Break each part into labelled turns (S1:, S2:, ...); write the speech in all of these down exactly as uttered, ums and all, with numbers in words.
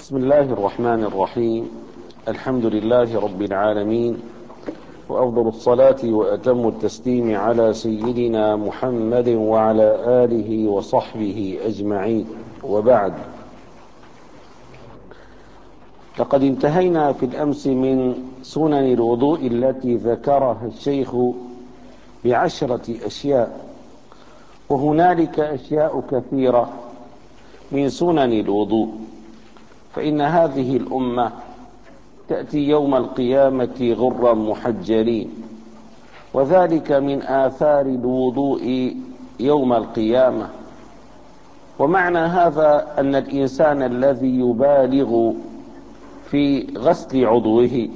S1: بسم الله الرحمن الرحيم. الحمد لله رب العالمين، وأفضل الصلاة وأتم التسليم على سيدنا محمد وعلى آله وصحبه أجمعين، وبعد. لقد انتهينا في الأمس من سنن الوضوء التي ذكرها الشيخ بعشرة أشياء، وهنالك أشياء كثيرة من سنن الوضوء، فإن هذه الأمة تأتي يوم القيامة غرا محجلين، وذلك من آثار الوضوء يوم القيامة. ومعنى هذا أن الإنسان الذي يبالغ في غسل عضوه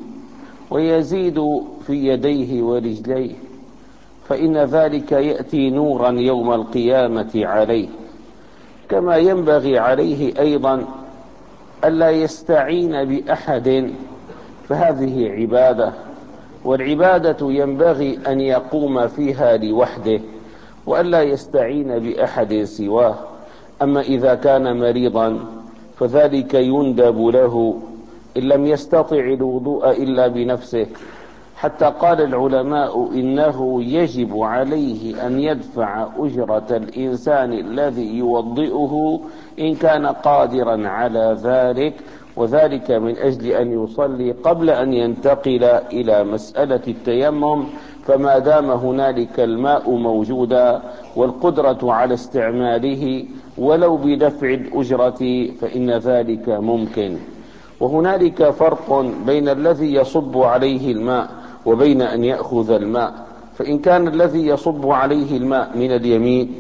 S1: ويزيد في يديه ورجليه فإن ذلك يأتي نورا يوم القيامة عليه. كما ينبغي عليه أيضا ألا يستعين بأحد، فهذه عبادة، والعبادة ينبغي أن يقوم فيها لوحده وألا يستعين بأحد سواه. أما إذا كان مريضا فذلك يندب له إن لم يستطع الوضوء إلا بنفسه، حتى قال العلماء إنه يجب عليه أن يدفع أجرة الإنسان الذي يوضئه إن كان قادرا على ذلك، وذلك من أجل أن يصلي قبل أن ينتقل إلى مسألة التيمم. فما دام هنالك الماء موجودا والقدرة على استعماله ولو بدفع الأجرة فإن ذلك ممكن. وهنالك فرق بين الذي يصب عليه الماء وبين أن يأخذ الماء. فإن كان الذي يصب عليه الماء من اليمين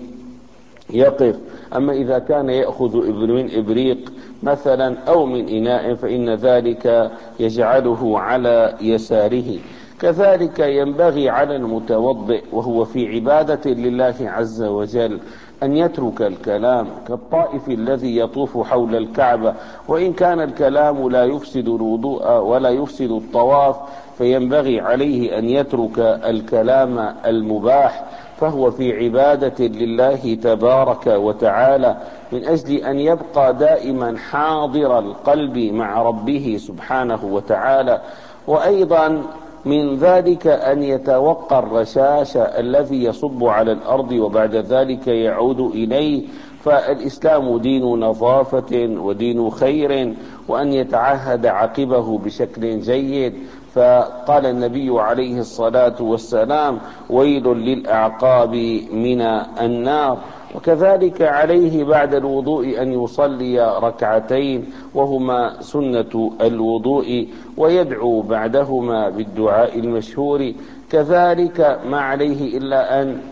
S1: يقف، أما إذا كان يأخذ من إبريق مثلا أو من إناء فإن ذلك يجعله على يساره. كذلك ينبغي على المتوضئ وهو في عبادة لله عز وجل أن يترك الكلام، كالطائف الذي يطوف حول الكعبة، وإن كان الكلام لا يفسد الوضوء ولا يفسد الطواف فينبغي عليه أن يترك الكلام المباح، فهو في عبادة لله تبارك وتعالى من أجل أن يبقى دائما حاضر القلب مع ربه سبحانه وتعالى. وأيضا من ذلك أن يتوقى الرشاش الذي يصب على الأرض وبعد ذلك يعود إليه، فالإسلام دين نظافة ودين خير، وأن يتعهد عقبه بشكل جيد. فقال النبي عليه الصلاة والسلام: ويل للأعقاب من النار. وكذلك عليه بعد الوضوء أن يصلي ركعتين وهما سنة الوضوء، ويدعو بعدهما بالدعاء المشهور. كذلك ما عليه إلا أن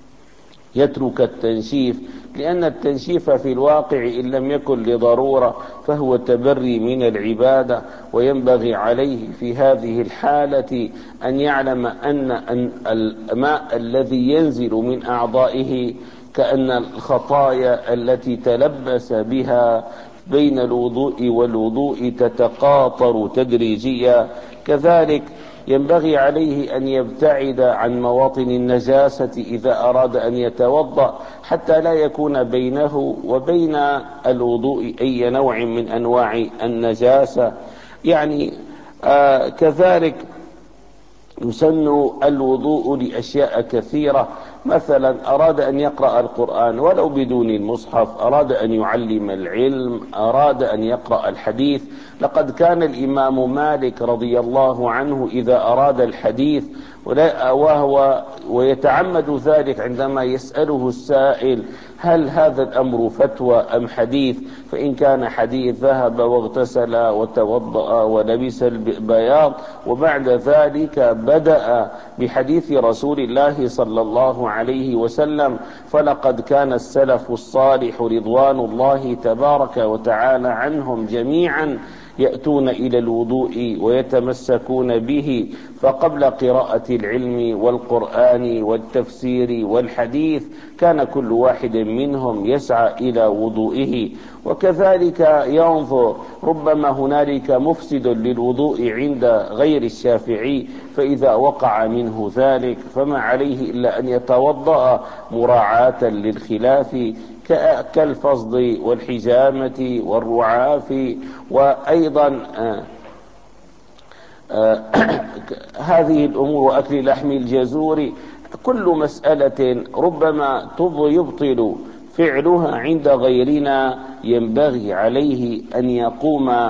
S1: يترك التنشيف، لأن التنشيف في الواقع إن لم يكن لضرورة فهو تبري من العبادة. وينبغي عليه في هذه الحالة أن يعلم أن الماء الذي ينزل من أعضائه كأن الخطايا التي تلبس بها بين الوضوء والوضوء تتقاطر تدريجيا. كذلك ينبغي عليه أن يبتعد عن مواطن النجاسة إذا أراد أن يتوضأ، حتى لا يكون بينه وبين الوضوء أي نوع من أنواع النجاسة. يعني آه كذلك يسن الوضوء لأشياء كثيرة، مثلا أراد أن يقرأ القرآن ولو بدون المصحف، أراد أن يعلم العلم، أراد أن يقرأ الحديث. لقد كان الإمام مالك رضي الله عنه إذا أراد الحديث وهو ويتعمد ذلك عندما يسأله السائل: هل هذا الأمر فتوى أم حديث؟ فإن كان حديث ذهب واغتسل وتوضأ ولبس البياض، وبعد ذلك بدأ بحديث رسول الله صلى الله عليه وسلم. فلقد كان السلف الصالح رضوان الله تبارك وتعالى عنهم جميعا يأتون إلى الوضوء ويتمسكون به، فقبل قراءة العلم والقرآن والتفسير والحديث كان كل واحد منهم يسعى إلى وضوئه. وكذلك ينظر، ربما هنالك مفسد للوضوء عند غير الشافعي، فإذا وقع منه ذلك فما عليه إلا أن يتوضأ مراعاة للخلاف. كالفصد والحجامة والرعاف، وأيضا هذه الأمور، وأكل لحم الجزور. كل مسألة ربما يبطل فعلها عند غيرنا ينبغي عليه أن يقوم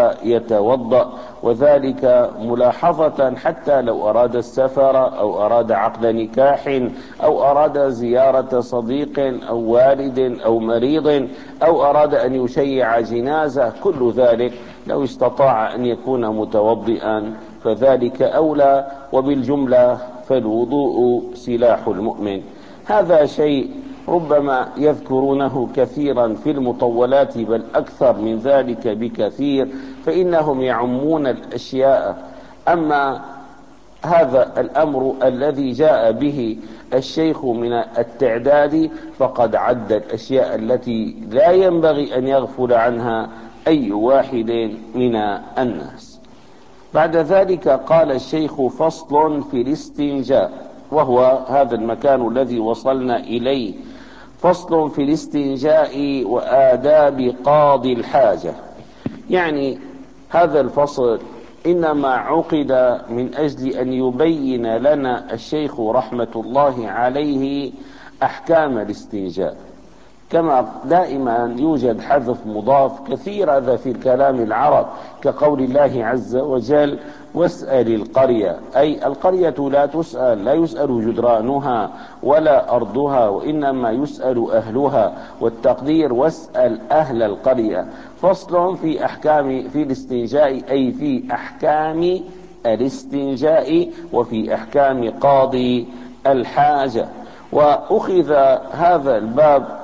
S1: فيتوضأ، وذلك ملاحظة حتى لو أراد السفر أو أراد عقد نكاح أو أراد زيارة صديق أو والد أو مريض أو أراد أن يشيع جنازة، كل ذلك لو استطاع أن يكون متوضئا فذلك أولى. وبالجملة فالوضوء سلاح المؤمن. هذا شيء ربما يذكرونه كثيرا في المطولات، بل أكثر من ذلك بكثير، فإنهم يعمون الأشياء. أما هذا الأمر الذي جاء به الشيخ من التعداد فقد عد الأشياء التي لا ينبغي أن يغفل عنها أي واحد من الناس. بعد ذلك قال الشيخ: فصل في الاستنجاء، وهو هذا المكان الذي وصلنا إليه. فصل في الاستنجاء وآداب قاضي الحاجة. يعني هذا الفصل إنما عقد من أجل أن يبين لنا الشيخ رحمة الله عليه أحكام الاستنجاء. كما دائما يوجد حذف مضاف كثير هذا في الكلام العرب، كقول الله عز وجل: واسأل القرية، أي القرية لا تسأل، لا يسأل جدرانها ولا أرضها، وإنما يسأل أهلها، والتقدير واسأل أهل القرية. فصل في أحكام في الاستنجاء، أي في أحكام الاستنجاء وفي أحكام قاضي الحاجة. وأخذ هذا الباب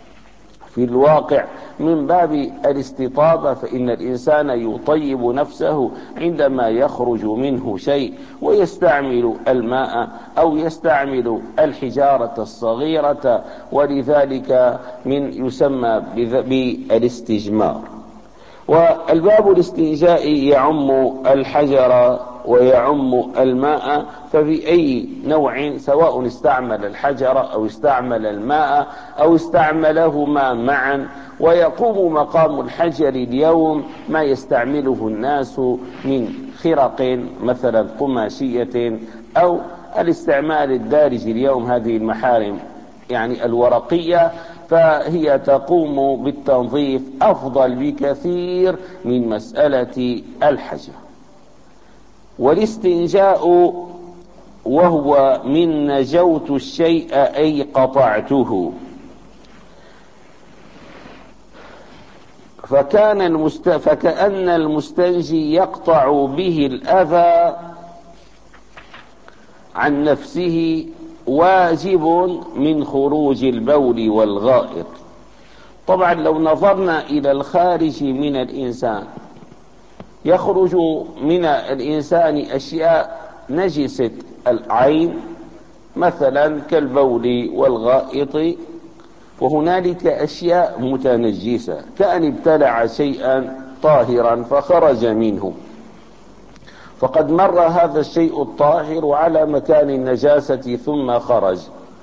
S1: في الواقع من باب الاستطابة، فإن الإنسان يطيب نفسه عندما يخرج منه شيء، ويستعمل الماء أو يستعمل الحجارة الصغيرة، ولذلك من يسمى بالاستجمار. والباب الاستنجاء يعم الحجر ويعم الماء، ففي أي نوع سواء استعمل الحجر أو استعمل الماء أو استعملهما معا. ويقوم مقام الحجر اليوم ما يستعمله الناس من خرق مثلا قماشية، أو الاستعمال الدارج اليوم هذه المحارم يعني الورقية، فهي تقوم بالتنظيف أفضل بكثير من مسألة الحجر. والاستنجاء وهو من نجوت الشيء أي قطعته، فكان المست... فكأن المستنجي يقطع به الأذى عن نفسه، واجب من خروج البول والغائط. طبعا لو نظرنا إلى الخارج من الإنسان، يخرج من الإنسان أشياء نجسة العين مثلا كالبول والغائط، وهنالك أشياء متنجسة كأن ابتلع شيئا طاهرا فخرج منه، فقد مر هذا الشيء الطاهر على مكان النجاسة ثم خرج.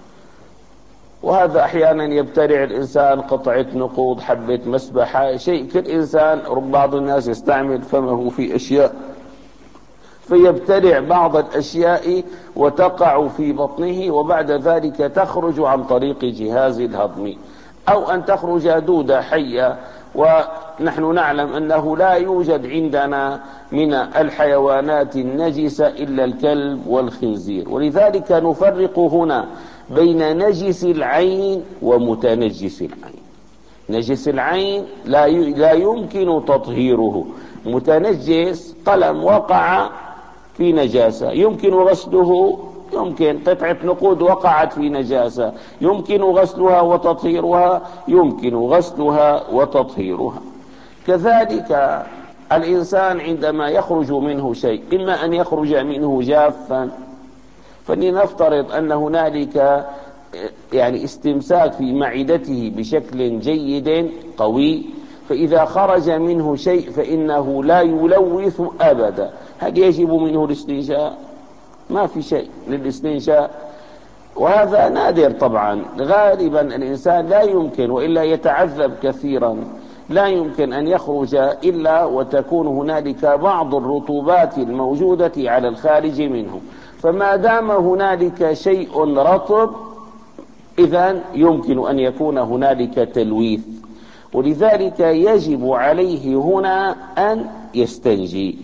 S1: وهذا أحيانا يبتلع الإنسان قطعة نقود، حبة مسبحة، شيء كالإنسان. بعض الناس يستعمل فمه في أشياء فيبتلع بعض الأشياء وتقع في بطنه، وبعد ذلك تخرج عن طريق جهاز الهضم، أو أن تخرج دودة حية. ونحن نعلم أنه لا يوجد عندنا من الحيوانات النجسة إلا الكلب والخنزير، ولذلك نفرق هنا بين نجس العين ومتنجس العين. نجس العين لا لا يمكن تطهيره، متنجس قلم وقع في نجاسة يمكن غسله، يمكن قطعة نقود وقعت في نجاسة يمكن غسلها وتطهيرها، يمكن غسلها وتطهيرها. كذلك الإنسان عندما يخرج منه شيء، إما أن يخرج منه جافا، فلنفترض أن هنالك يعني استمساك في معدته بشكل جيد قوي، فإذا خرج منه شيء فإنه لا يلوث أبدا. هل يجب منه الاستنشاء؟ ما في شيء للاستنشاء. وهذا نادر طبعا. غالبا الإنسان لا يمكن، وإلا يتعذب كثيرا، لا يمكن أن يخرج إلا وتكون هنالك بعض الرطوبات الموجودة على الخارج منه. فما دام هنالك شيء رطب إذن يمكن أن يكون هنالك تلويث، ولذلك يجب عليه هنا أن يستنجي.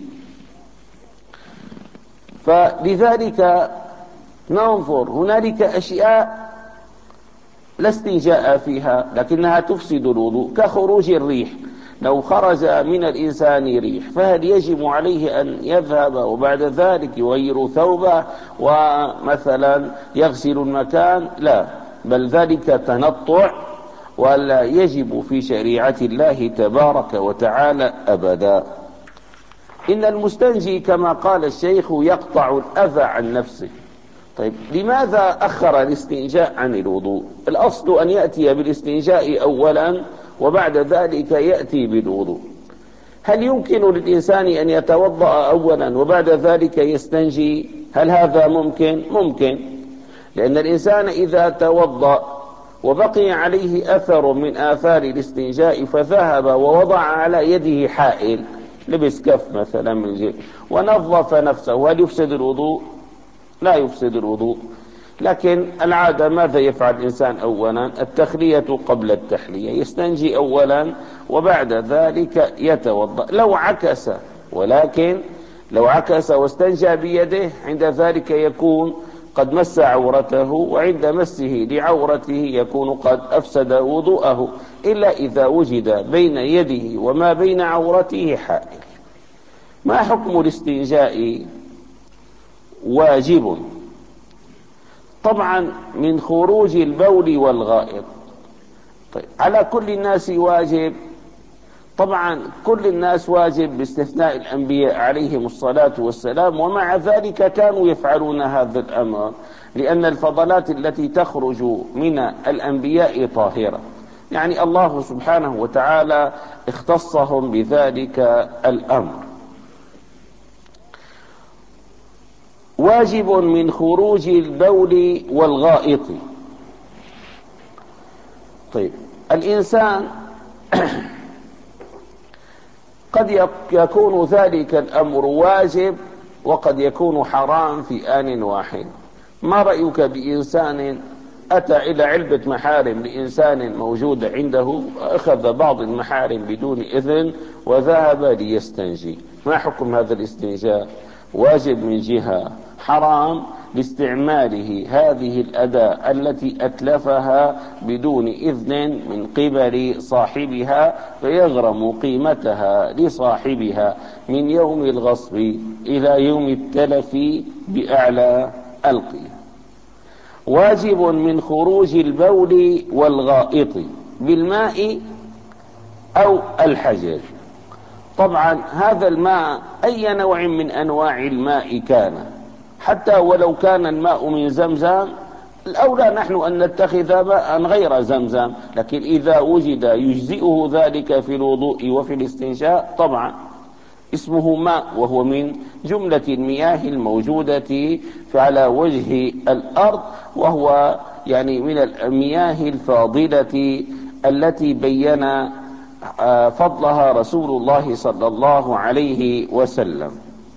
S1: فلذلك ننظر، هنالك أشياء لا استنجاء فيها لكنها تفسد الوضوء، كخروج الريح. لو خرج من الإنسان ريح فهل يجب عليه أن يذهب وبعد ذلك يغير ثوبه ومثلا يغسل المكان؟ لا، بل ذلك تنطع ولا يجب في شريعة الله تبارك وتعالى أبدا. إن المستنجي كما قال الشيخ يقطع الأذى عن نفسه. طيب لماذا أخر الاستنجاء عن الوضوء؟ الأصل أن يأتي بالاستنجاء أولا وبعد ذلك يأتي بالوضوء. هل يمكن للإنسان أن يتوضأ أولا وبعد ذلك يستنجي؟ هل هذا ممكن؟ ممكن، لأن الإنسان إذا توضأ وبقي عليه أثر من آثار الاستنجاء فذهب ووضع على يده حائل، لبس كف مثلا من جهة ونظف نفسه، هل يفسد الوضوء؟ لا يفسد الوضوء. لكن العادة ماذا يفعل الإنسان أولا؟ التخلية قبل التحلية، يستنجي أولا وبعد ذلك يتوضأ. لو عكس، ولكن لو عكس واستنجى بيده عند ذلك يكون قد مس عورته، وعند مسه لعورته يكون قد أفسد وضوءه، إلا إذا وجد بين يده وما بين عورته حائل. ما حكم الاستنجاء؟ واجب طبعا من خروج البول والغائط. طيب على كل الناس واجب؟ طبعا كل الناس واجب باستثناء الأنبياء عليهم الصلاة والسلام، ومع ذلك كانوا يفعلون هذا الأمر لأن الفضلات التي تخرج من الأنبياء طاهرة، يعني الله سبحانه وتعالى اختصهم بذلك الأمر. واجب من خروج البول والغائط. طيب الإنسان قد يكون ذلك الأمر واجب وقد يكون حرام في آن واحد. ما رأيك بإنسان أتى إلى علبة محارم لإنسان موجود عنده، أخذ بعض المحارم بدون إذن وذهب ليستنجي؟ ما حكم هذا الاستنجاء؟ واجب من جهة، حرام لاستعماله هذه الأداة التي أتلفها بدون إذن من قبل صاحبها، فيغرم قيمتها لصاحبها من يوم الغصب إلى يوم التلف بأعلى القيمة. واجب من خروج البول والغائط بالماء أو الحجر. طبعا هذا الماء أي نوع من أنواع الماء كان، حتى ولو كان الماء من زمزم، الأولى نحن أن نتخذ ماء غير زمزم، لكن إذا وجد يجزئه ذلك في الوضوء وفي الاستنشاء طبعا اسمه ماء، وهو من جملة المياه الموجودة على وجه الأرض، وهو يعني من المياه الفاضلة التي بين فضلها رسول الله صلى الله عليه وسلم.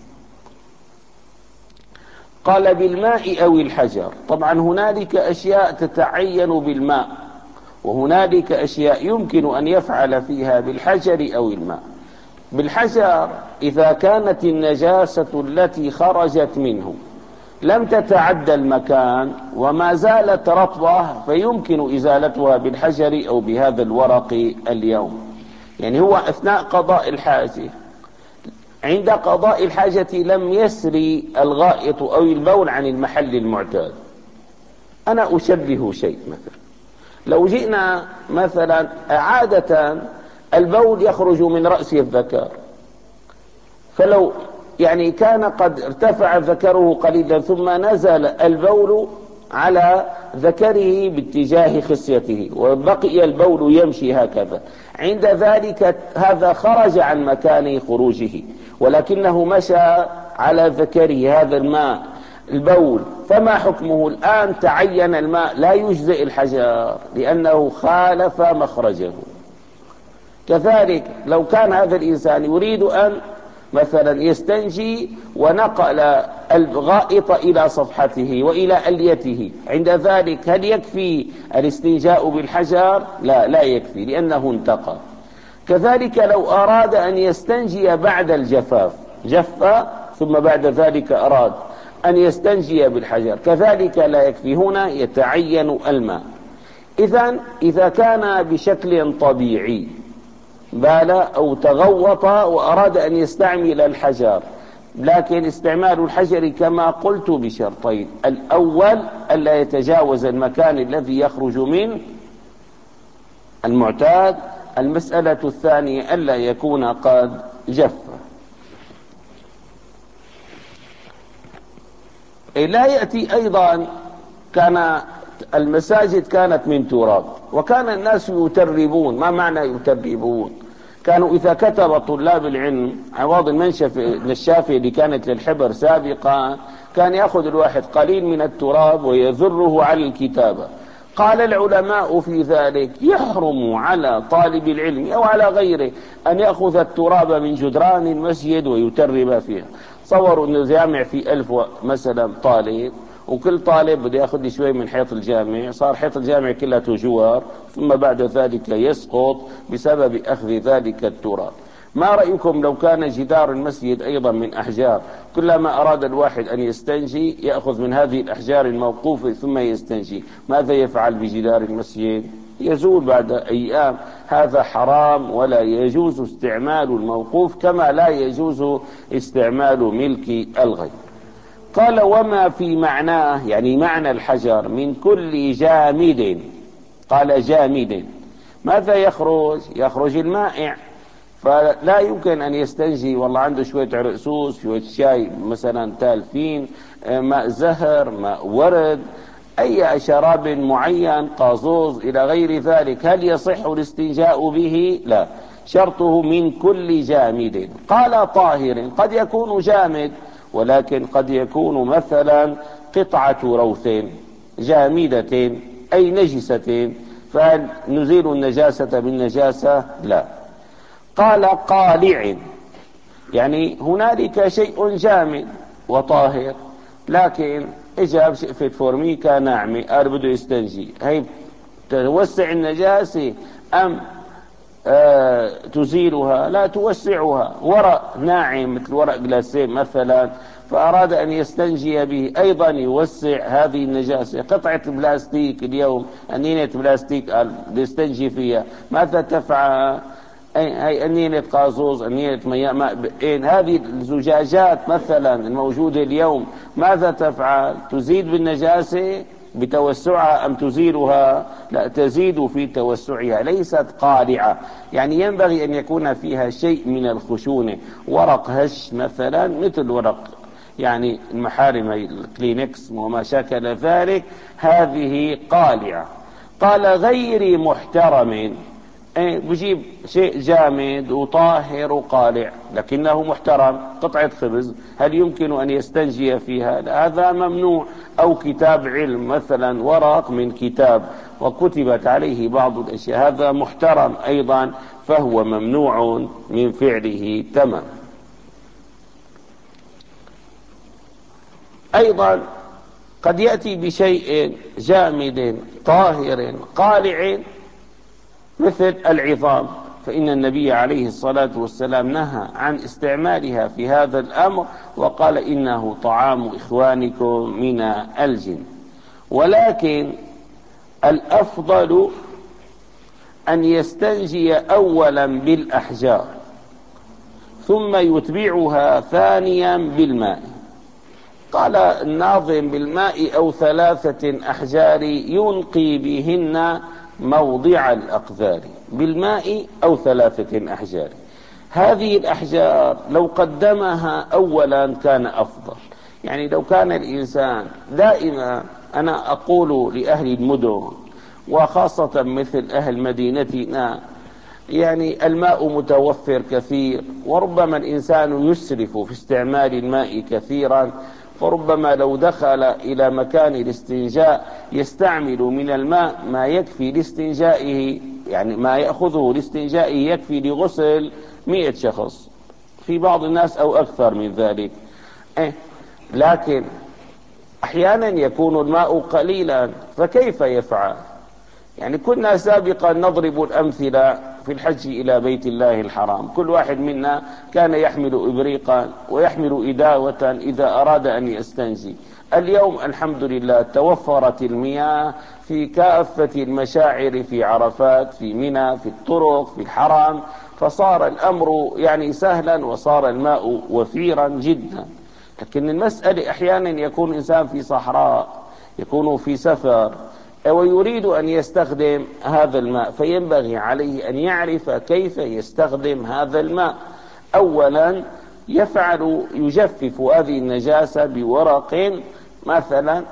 S1: قال بالماء أو الحجر. طبعا هنالك أشياء تتعين بالماء، وهنالك أشياء يمكن أن يفعل فيها بالحجر أو الماء. بالحجر إذا كانت النجاسة التي خرجت منه لم تتعدى المكان وما زالت رطبة فيمكن إزالتها بالحجر أو بهذا الورق اليوم. يعني هو أثناء قضاء الحاجة، عند قضاء الحاجة لم يسري الغائط أو البول عن المحل المعتاد. أنا أشبه شيء، مثلا لو جئنا مثلا عادة البول يخرج من رأس الذكر، فلو يعني كان قد ارتفع ذكره قليلا ثم نزل البول على ذكره باتجاه خصيته وبقي البول يمشي هكذا، عند ذلك هذا خرج عن مكان خروجه ولكنه مشى على ذكره، هذا الماء البول فما حكمه الآن؟ تعين الماء، لا يجزئ الحجر لأنه خالف مخرجه. كذلك لو كان هذا الإنسان يريد أن مثلا يستنجي ونقل الغائط إلى صفحته وإلى أليته، عند ذلك هل يكفي الاستنجاء بالحجر؟ لا لا يكفي لأنه انتقى. كذلك لو أراد أن يستنجي بعد الجفاف، جف ثم بعد ذلك أراد أن يستنجي بالحجر، كذلك لا يكفي، هنا يتعين الماء. إذن إذا كان بشكل طبيعي بال أو تغوط وأراد أن يستعمل الحجر، لكن استعمال الحجر كما قلت بشرطين: الأول ألا يتجاوز المكان الذي يخرج منه المعتاد، المسألة الثانية ألا يكون قد جف. لا يأتي أيضا، كان المساجد كانت من تراب وكان الناس يتربون. ما معنى يتربون؟ كانوا إذا كتب طلاب العلم عوض المنشف النشافة اللي كانت للحبر سابقا، كان يأخذ الواحد قليل من التراب ويذره على الكتابة. قال العلماء في ذلك: يحرم على طالب العلم أو على غيره أن يأخذ التراب من جدران المسجد ويترب فيها. صوروا أن الجامع في ألف مثلا طالب، وكل طالب بده ياخذ لي شوي من حيط الجامع، صار حيط الجامع كلها جوار، ثم بعد ذلك يسقط بسبب أخذ ذلك التراب. ما رأيكم لو كان جدار المسجد أيضا من أحجار، كلما أراد الواحد أن يستنجي يأخذ من هذه الأحجار الموقوفة ثم يستنجي؟ ماذا يفعل بجدار المسجد؟ يزول بعد أيام. هذا حرام، ولا يجوز استعمال الموقوف كما لا يجوز استعمال ملك الغير. قال: وما في معناه، يعني معنى الحجر، من كل جامد. قال جامد، ماذا يخرج؟ يخرج المائع، فلا يمكن أن يستنجي والله عنده شوية عرقسوس، شوية شاي مثلا تالفين، ماء زهر، ماء ورد، أي شراب معين، قازوز إلى غير ذلك، هل يصح الاستنجاء به؟ لا، شرطه من كل جامد. قال طاهر، قد يكون جامد ولكن قد يكون مثلا قطعة روث جامدة أي نجسة، فنزيل النجاسة بالنجاسة؟ لا. قال قالع، يعني هنالك شيء جامد وطاهر، لكن اجاب شقفة فورميكا ناعمة، قال بده يستنجي، هي توسع النجاسة أم آه تزيلها؟ لا توسعها. ورق ناعم مثل ورق جلاسين مثلا، فأراد أن يستنجي به، أيضا يوسع هذه النجاسة. قطعة بلاستيك اليوم، أنينة بلاستيك، قال يستنجي فيها، ماذا تفعل؟ هي أنينة قازوز، أنينة ماء بئين، هذه الزجاجات مثلا الموجودة اليوم، ماذا تفعل؟ تزيد بالنجاسة بتوسعها أم تزيلها؟ لا، تزيد في توسعها، ليست قالعة. يعني ينبغي أن يكون فيها شيء من الخشونة. ورق هش مثلا، مثل ورق يعني المحارم الكلينكس وما شاكل ذلك، هذه قالعة. قال غير محترم، ايه بجيب شيء جامد وطاهر وقالع لكنه محترم، قطعة خبز، هل يمكن أن يستنجي فيها؟ هذا ممنوع. أو كتاب علم مثلا، ورق من كتاب وكتبت عليه بعض الأشياء، هذا محترم أيضا، فهو ممنوع من فعله تمام. أيضا قد يأتي بشيء جامد طاهر قالع مثل العظام، فإن النبي عليه الصلاة والسلام نهى عن استعمالها في هذا الأمر، وقال إنه طعام إخوانكم من الجن. ولكن الأفضل أن يستنجي أولا بالأحجار ثم يتبعها ثانيا بالماء. قال الناظم: بالماء أو ثلاثة أحجار ينقي بهن موضع الأقذار. بالماء أو ثلاثة أحجار، هذه الأحجار لو قدمها أولا كان أفضل. يعني لو كان الإنسان دائما، أنا أقول لأهل المدن وخاصة مثل أهل مدينتنا، يعني الماء متوفر كثير، وربما الإنسان يسرف في استعمال الماء كثيرا، فربما لو دخل إلى مكان الاستنجاء يستعمل من الماء ما يكفي لاستنجائه، يعني ما يأخذه لاستنجائه يكفي لغسل مئة شخص، في بعض الناس أو أكثر من ذلك. إيه لكن أحيانا يكون الماء قليلا، فكيف يفعل؟ يعني كنا سابقا نضرب الأمثلة في الحج إلى بيت الله الحرام، كل واحد منا كان يحمل إبريقا ويحمل إداوة إذا أراد أن يستنجي. اليوم الحمد لله توفرت المياه في كافة المشاعر، في عرفات، في منى، في الطرق، في الحرم، فصار الأمر يعني سهلا وصار الماء وفيرا جدا. لكن المسألة أحيانا يكون إنسان في صحراء، يكون في سفر ويريد أن يستخدم هذا الماء، فينبغي عليه أن يعرف كيف يستخدم هذا الماء. أولا يفعل يجفف هذه النجاسة بورق مثلا،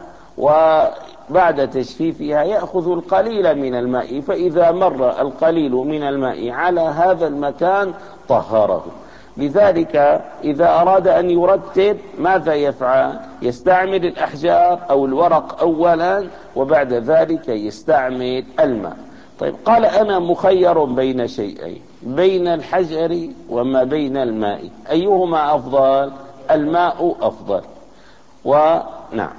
S1: وبعد تجفيفها يأخذ القليل من الماء، فإذا مر القليل من الماء على هذا المكان طهره. لذلك إذا أراد أن يرتب ماذا يفعل؟ يستعمل الأحجار أو الورق أولا، وبعد ذلك يستعمل الماء. طيب قال أنا مخير بين شيئين، بين الحجر وما بين الماء، أيهما أفضل؟ الماء أفضل. ونعم،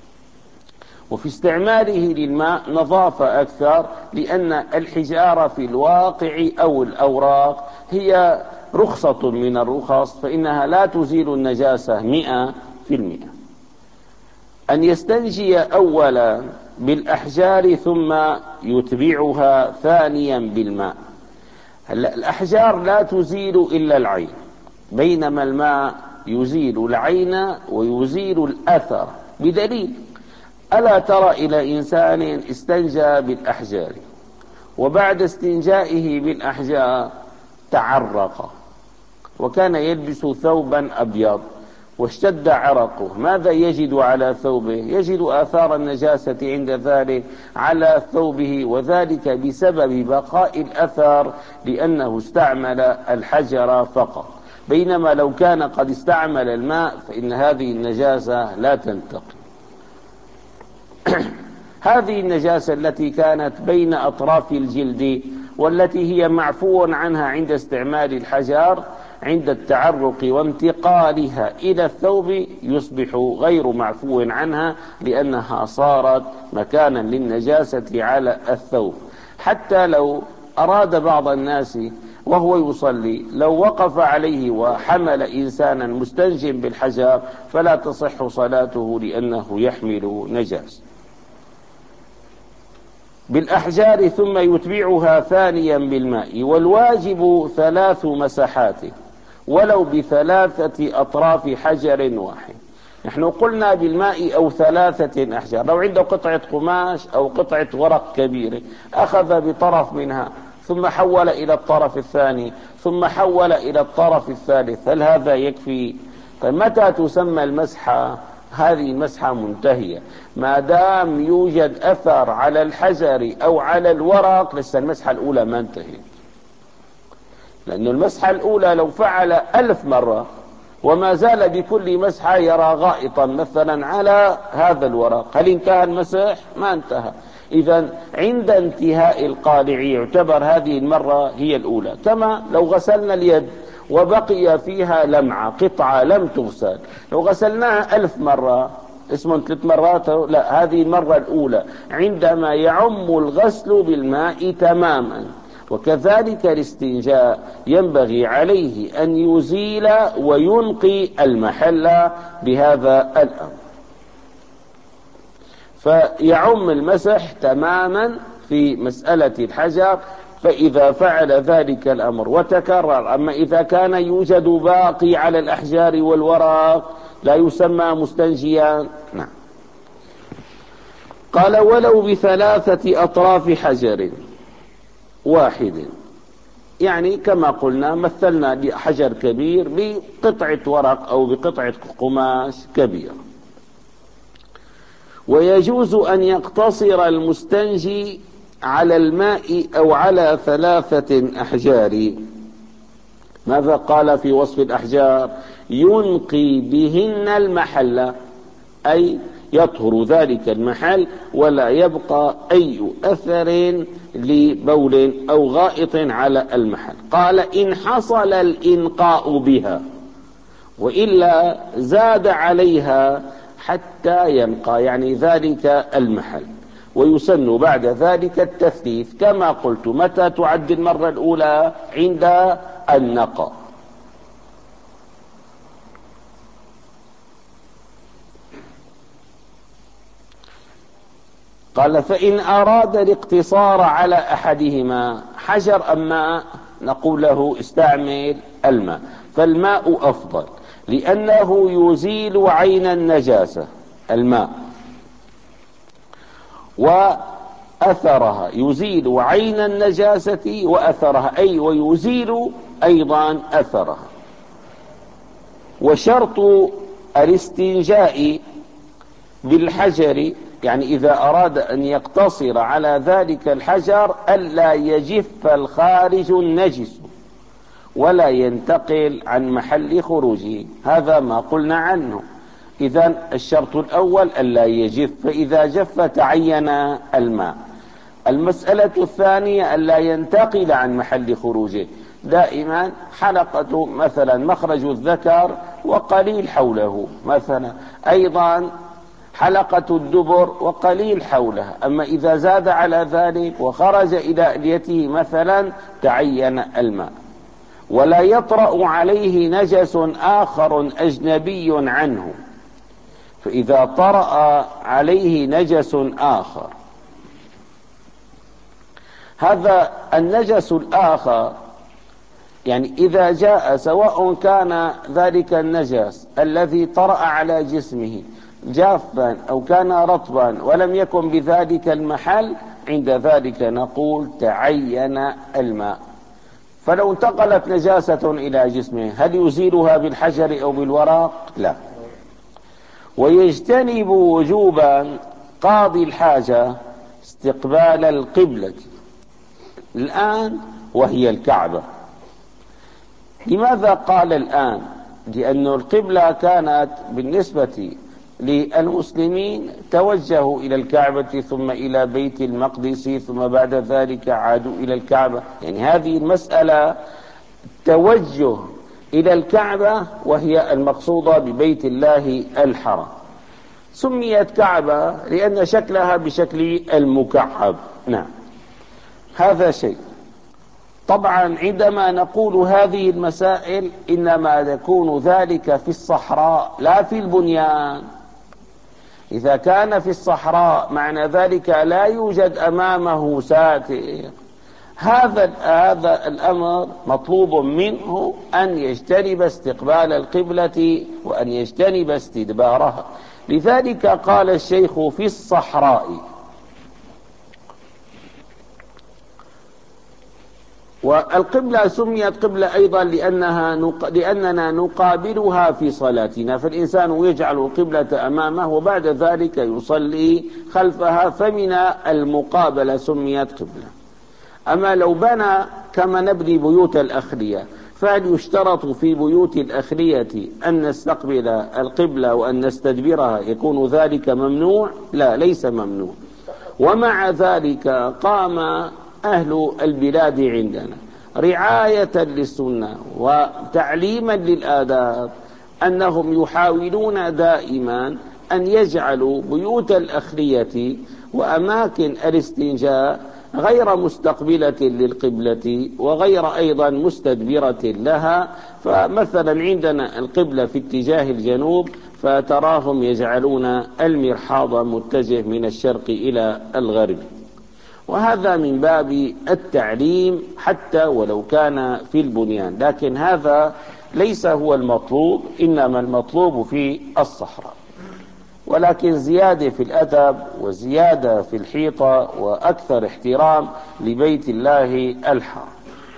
S1: وفي استعماله للماء نظافة أكثر، لأن الحجارة في الواقع أو الأوراق هي رخصة من الرخص، فإنها لا تزيل النجاسة مئة في المئة. أن يستنجي أولا بالأحجار ثم يتبعها ثانيا بالماء. الأحجار لا تزيل إلا العين، بينما الماء يزيل العين ويزيل الأثر. بدليل، ألا ترى إلى إنسان استنجى بالأحجار وبعد استنجائه بالأحجار تعرق وكان يلبس ثوبا أبيض واشتد عرقه، ماذا يجد على ثوبه؟ يجد آثار النجاسة عند ذلك على ثوبه، وذلك بسبب بقاء الأثر لأنه استعمل الحجر فقط. بينما لو كان قد استعمل الماء فإن هذه النجاسة لا تنتقل. هذه النجاسة التي كانت بين أطراف الجلد والتي هي معفو عنها عند استعمال الحجر، عند التعرق وانتقالها إلى الثوب يصبح غير معفو عنها، لأنها صارت مكانا للنجاسة على الثوب. حتى لو أراد بعض الناس وهو يصلي لو وقف عليه وحمل إنسانا مستنج بالحجر فلا تصح صلاته لأنه يحمل نجاسة. بالأحجار ثم يتبعها ثانيا بالماء، والواجب ثلاث مسحات ولو بثلاثة أطراف حجر واحد. نحن قلنا بالماء أو ثلاثة أحجار. لو عنده قطعة قماش أو قطعة ورق كبيرة أخذ بطرف منها ثم حول إلى الطرف الثاني ثم حول إلى الطرف الثالث، هل هذا يكفي؟ فمتى تسمى المسحة؟ هذه المسحة منتهية ما دام يوجد أثر على الحجر أو على الورق، لسه المسحة الأولى ما انتهت. لأن المسحة الأولى لو فعل ألف مرة وما زال بكل مسحة يرى غائطا مثلا على هذا الورق، هل انتهى المسح؟ ما انتهى. إذا عند انتهاء القالع يعتبر هذه المرة هي الأولى. كما لو غسلنا اليد وبقي فيها لمعة قطعة لم تغسل، لو غسلناها ألف مرة اسمه ثلاث مرات، لا، هذه المرة الأولى عندما يعم الغسل بالماء تماما. وكذلك الاستنجاء ينبغي عليه أن يزيل وينقي المحل بهذا الأمر، فيعم المسح تماما في مسألة الحجر. فإذا فعل ذلك الأمر وتكرر، أما إذا كان يوجد باقي على الأحجار والورق لا يسمى مستنجيا. نعم. قال ولو بثلاثة أطراف حجر واحد، يعني كما قلنا مثلنا بحجر كبير بقطعة ورق أو بقطعة قماش كبيرة. ويجوز أن يقتصر المستنجي على الماء أو على ثلاثة أحجار. ماذا قال في وصف الأحجار؟ ينقي بهن المحل، أي يطهر ذلك المحل ولا يبقى أي أثر لبول أو غائط على المحل. قال إن حصل الإنقاء بها، وإلا زاد عليها حتى ينقى، يعني ذلك المحل. ويسن بعد ذلك التثليث كما قلت. متى تعد المرة الأولى؟ عند النقى. قال فإن أراد الاقتصار على أحدهما، حجر أم ماء، نقول له استعمل الماء، فالماء أفضل لأنه يزيل عين النجاسة الماء، وأثرها يزيل عين النجاسة وأثرها، أي ويزيل أيضا أثرها. وشرط الاستنجاء بالحجر، يعني إذا أراد أن يقتصر على ذلك الحجر، ألا يجف الخارج النجس ولا ينتقل عن محل خروجه. هذا ما قلنا عنه. إذن الشرط الأول ألا يجف، فإذا جف تعين الماء. المسألة الثانية ألا ينتقل عن محل خروجه. دائما حلقة مثلا مخرج الذكر وقليل حوله مثلا، أيضا حلقة الدبر وقليل حولها. أما إذا زاد على ذلك وخرج إلى أليته مثلا تعين الماء. ولا يطرأ عليه نجس آخر أجنبي عنه، فإذا طرأ عليه نجس آخر، هذا النجس الآخر يعني إذا جاء، سواء كان ذلك النجس الذي طرأ على جسمه جافا أو كان رطبا ولم يكن بذلك المحل، عند ذلك نقول تعين الماء. فلو انتقلت نجاسة إلى جسمه، هل يزيلها بالحجر أو بالورق؟ لا. ويجتنب وجوبا قاضي الحاجة استقبال القبلة الآن وهي الكعبة. لماذا قال الآن؟ لأن القبلة كانت بالنسبة للمسلمين توجهوا إلى الكعبة ثم إلى بيت المقدس ثم بعد ذلك عادوا إلى الكعبة. يعني هذه المسألة توجه إلى الكعبة وهي المقصودة ببيت الله الحرام. سميت كعبة لأن شكلها بشكل المكعب. نعم، هذا شيء. طبعا عندما نقول هذه المسائل إنما يكون ذلك في الصحراء لا في البنيان. إذا كان في الصحراء معنى ذلك لا يوجد أمامه ساتر، هذا هذا الأمر مطلوب منه أن يجتنب استقبال القبلة وأن يجتنب استدبارها. لذلك قال الشيخ في الصحراء. والقبلة سميت قبلة أيضا لأنها نق... لأننا نقابلها في صلاتنا، فالإنسان يجعل القبلة أمامه وبعد ذلك يصلي خلفها، فمن المقابلة سميت قبلة. أما لو بنى كما نبني بيوت الأخلية، فهل يشترط في بيوت الأخلية أن نستقبل القبلة وأن نستدبرها؟ يكون ذلك ممنوع؟ لا، ليس ممنوع. ومع ذلك قام أهل البلاد عندنا رعاية للسنة وتعليما للآداب أنهم يحاولون دائما أن يجعلوا بيوت الأخلية وأماكن الاستنجاء غير مستقبلة للقبلة وغير أيضا مستدبرة لها. فمثلا عندنا القبلة في اتجاه الجنوب، فتراهم يجعلون المرحاض متجه من الشرق إلى الغرب، وهذا من باب التعليم حتى ولو كان في البنيان. لكن هذا ليس هو المطلوب، إنما المطلوب في الصحراء. ولكن زيادة في الأدب وزيادة في الحيطة وأكثر احترام لبيت الله الحرام.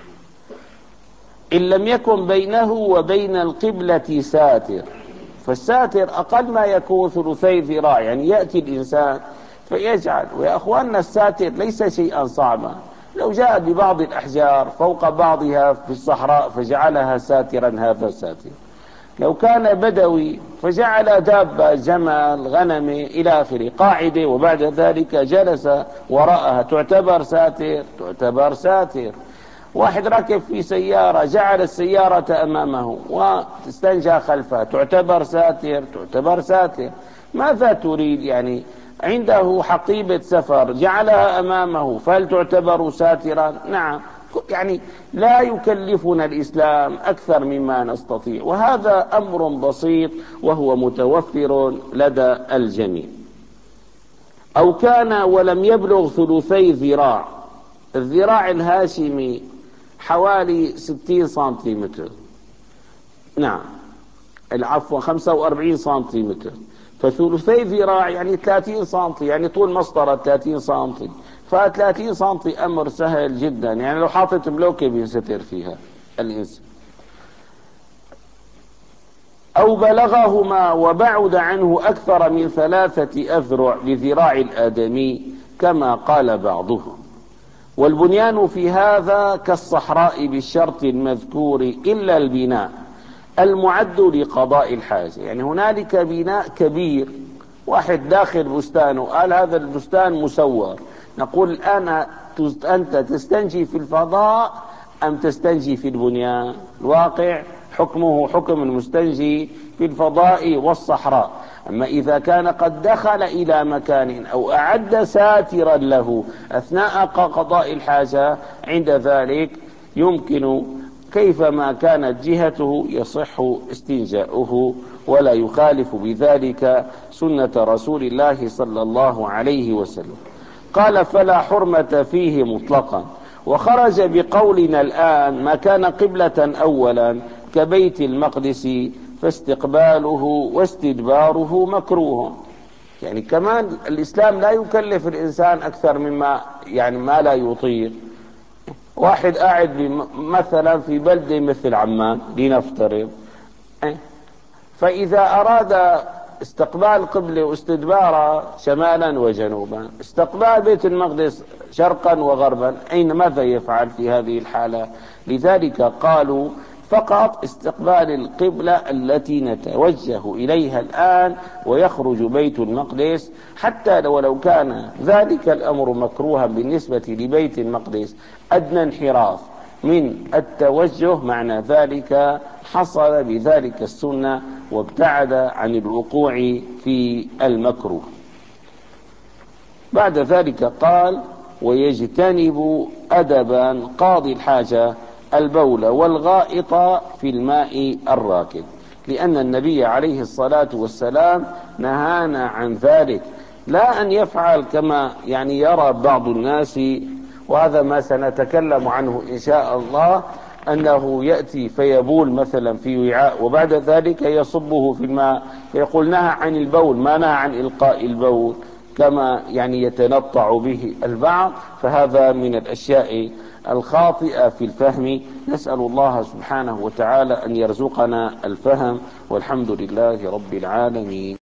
S1: إن لم يكن بينه وبين القبلة ساتر، فالساتر أقل ما يكون ثلثي ذراع، يعني يأتي الإنسان فيجعل. ويا أخواننا الساتر ليس شيئا صعبا. لو جاء ببعض الأحجار فوق بعضها في الصحراء فجعلها ساترا، هذا ساتر. لو كان بدوي فجعل دابة جمل غنم إلى آخره قاعدة وبعد ذلك جلس وراءها تعتبر ساتر تعتبر ساتر. واحد ركب في سيارة جعل السيارة أمامه واستنجى خلفها تعتبر ساتر تعتبر ساتر. ماذا تريد يعني؟ عنده حقيبة سفر جعلها أمامه فهل تعتبر ساترا؟ نعم. يعني لا يكلفنا الإسلام أكثر مما نستطيع، وهذا أمر بسيط وهو متوفر لدى الجميع. أو كان ولم يبلغ ثلثي ذراع. الذراع الهاشمي حوالي ستين سنتيمتر، نعم العفو خمسة وأربعين سنتيمتر، فثلثي ذراع يعني ثلاثين سنتي، يعني طول مسطرة ثلاثين سنتي، فثلاثين سنتي أمر سهل جدا، يعني لو حاطط بلوكة بينستر فيها الإنسان. أو بلغهما وبعد عنه أكثر من ثلاثة أذرع لذراع الآدمي كما قال بعضهم. والبنيان في هذا كالصحراء بالشرط المذكور إلا البناء المعد لقضاء الحاجة. يعني هنالك بناء كبير، واحد داخل بستانه قال هذا البستان مسور، نقول الآن أنت تستنجي في الفضاء أم تستنجي في البنيان؟ الواقع حكمه حكم المستنجي في الفضاء والصحراء. أما إذا كان قد دخل إلى مكان أو أعد ساترا له أثناء قضاء الحاجة، عند ذلك يمكن كيفما كانت جهته يصح استنجاؤه ولا يخالف بذلك سنة رسول الله صلى الله عليه وسلم. قال فلا حرمة فيه مطلقا. وخرج بقولنا الآن ما كان قبلة أولا كبيت المقدس فاستقباله واستدباره مكروه. يعني كمان الإسلام لا يكلف الإنسان أكثر مما يعني ما لا يطيق. واحد قاعد مثلا في بلدة مثل عمان لنفترض، فإذا أراد استقبال قبلة واستدبار شمالا وجنوبا، استقبال بيت المقدس شرقا وغربا، أين ماذا يفعل في هذه الحالة؟ لذلك قالوا فقط استقبال القبلة التي نتوجه إليها الآن ويخرج بيت المقدس، حتى ولو كان ذلك الأمر مكروها بالنسبة لبيت المقدس أدنى انحراف من التوجه، معنى ذلك حصل بذلك السنة وابتعد عن الوقوع في المكروه. بعد ذلك قال ويجتنب أدبا قاضي الحاجة البول والغائط في الماء الراكد، لأن النبي عليه الصلاة والسلام نهانا عن ذلك، لا أن يفعل كما يعني يرى بعض الناس، وهذا ما سنتكلم عنه إن شاء الله، أنه يأتي فيبول مثلا في وعاء وبعد ذلك يصبه في الماء، فيقول نهى عن البول ما نهى عن إلقاء البول، كما يعني يتنطع به البعض، فهذا من الأشياء الخاطئة في الفهم. نسأل الله سبحانه وتعالى أن يرزقنا الفهم، والحمد لله رب العالمين.